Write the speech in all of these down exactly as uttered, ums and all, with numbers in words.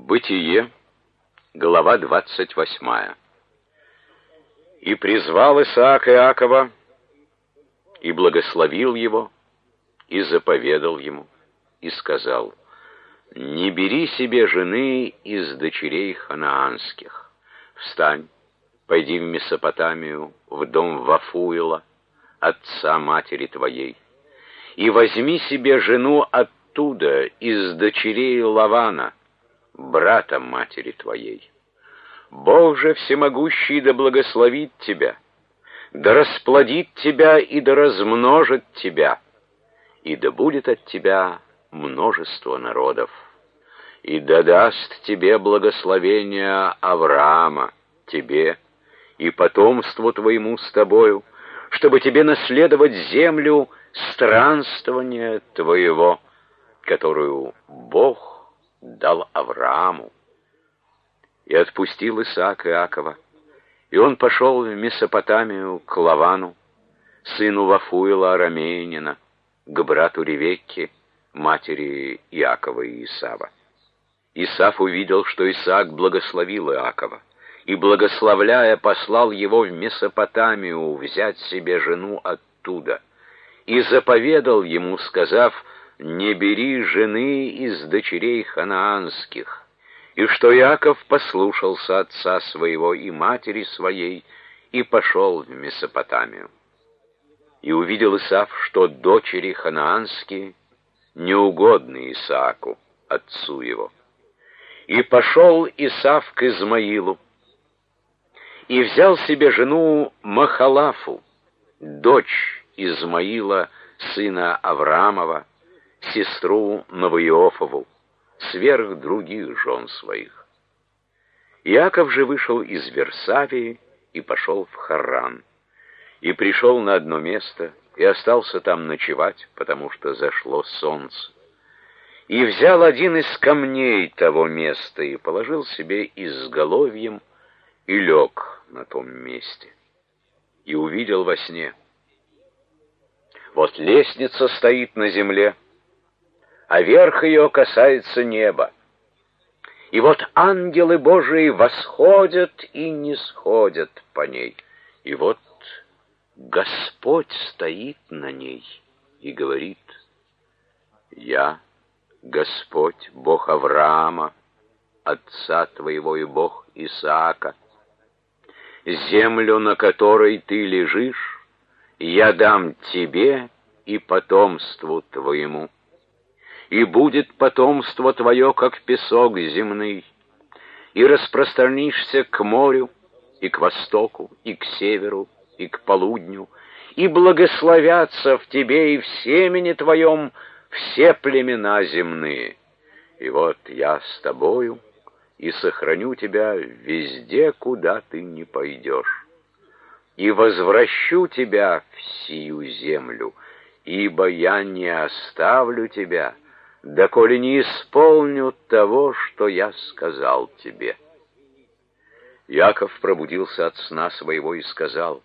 Бытие, глава двадцать восьмая. «И призвал Исаак Иакова, и благословил его, и заповедал ему, и сказал: не бери себе жены из дочерей ханаанских. Встань, пойди в Месопотамию, в дом Вафуила, отца матери твоей, и возьми себе жену оттуда, из дочерей Лавана, брата матери твоей. Бог же всемогущий да благословит тебя, да расплодит тебя и да размножит тебя, и да будет от тебя множество народов, и да даст тебе благословение Авраама, тебе и потомству твоему с тобою, чтобы тебе наследовать землю странствования твоего, которую Бог дал Аврааму. И отпустил Исаак Иакова, и он пошел в Месопотамию к Лавану, сыну Вафуила арамеянина, к брату Ревекке, матери Иакова и Исава. Исав увидел, что Исаак благословил Иакова, и, благословляя, послал его в Месопотамию взять себе жену оттуда, и заповедал ему, сказав: не бери жены из дочерей ханаанских, и что Иаков послушался отца своего и матери своей, и пошел в Месопотамию. И увидел Исав, что дочери ханаанские неугодны Исааку, отцу его. И пошел Исав к Измаилу, и взял себе жену Махалафу, дочь Измаила, сына Авраамова, сестру Новоиофову, сверх других жен своих. Иаков же вышел из Версавии и пошел в Харран, и пришел на одно место, и остался там ночевать, потому что зашло солнце. И взял один из камней того места, и положил себе изголовьем, и лег на том месте. И увидел во сне: вот лестница стоит на земле, а верх ее касается неба. И вот ангелы Божии восходят и нисходят по ней. И вот Господь стоит на ней и говорит: я, Господь, Бог Авраама, отца твоего, и Бог Исаака. Землю, на которой ты лежишь, я дам тебе и потомству твоему. И будет потомство твое, как песок земный, и распространишься к морю, и к востоку, и к северу, и к полудню, и благословятся в тебе и в семени твоем все племена земные. И вот я с тобою, и сохраню тебя везде, куда ты не пойдешь, и возвращу тебя в сию землю, ибо я не оставлю тебя, доколе не исполню того, что я сказал тебе. Иаков пробудился от сна своего и сказал: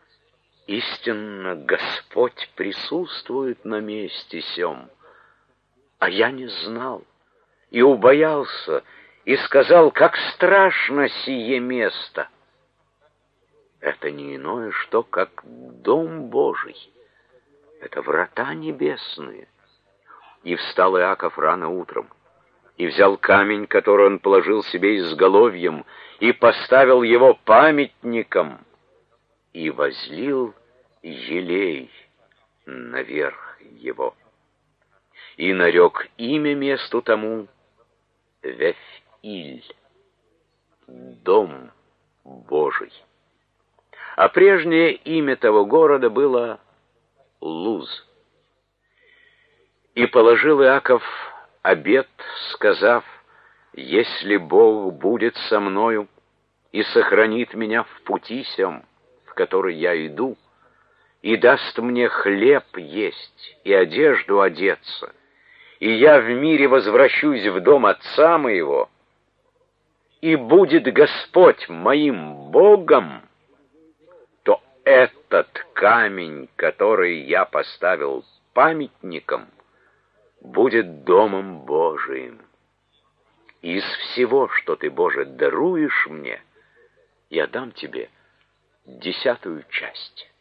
истинно Господь присутствует на месте сем, а я не знал, и убоялся, и сказал: как страшно сие место! Это не иное, что как дом Божий, это врата небесные. И встал Иаков рано утром, и взял камень, который он положил себе изголовьем, и поставил его памятником, и возлил елей наверх его. И нарек имя месту тому Вефиль, дом Божий. А прежнее имя того города было Луз. И положил Иаков обет, сказав: если Бог будет со мною и сохранит меня в пути сем, в который я иду, и даст мне хлеб есть и одежду одеться, и я в мире возвращусь в дом отца моего, и будет Господь моим Богом, то этот камень, который я поставил памятником, будет домом Божиим. Из всего, что ты, Боже, даруешь мне, я дам тебе десятую часть».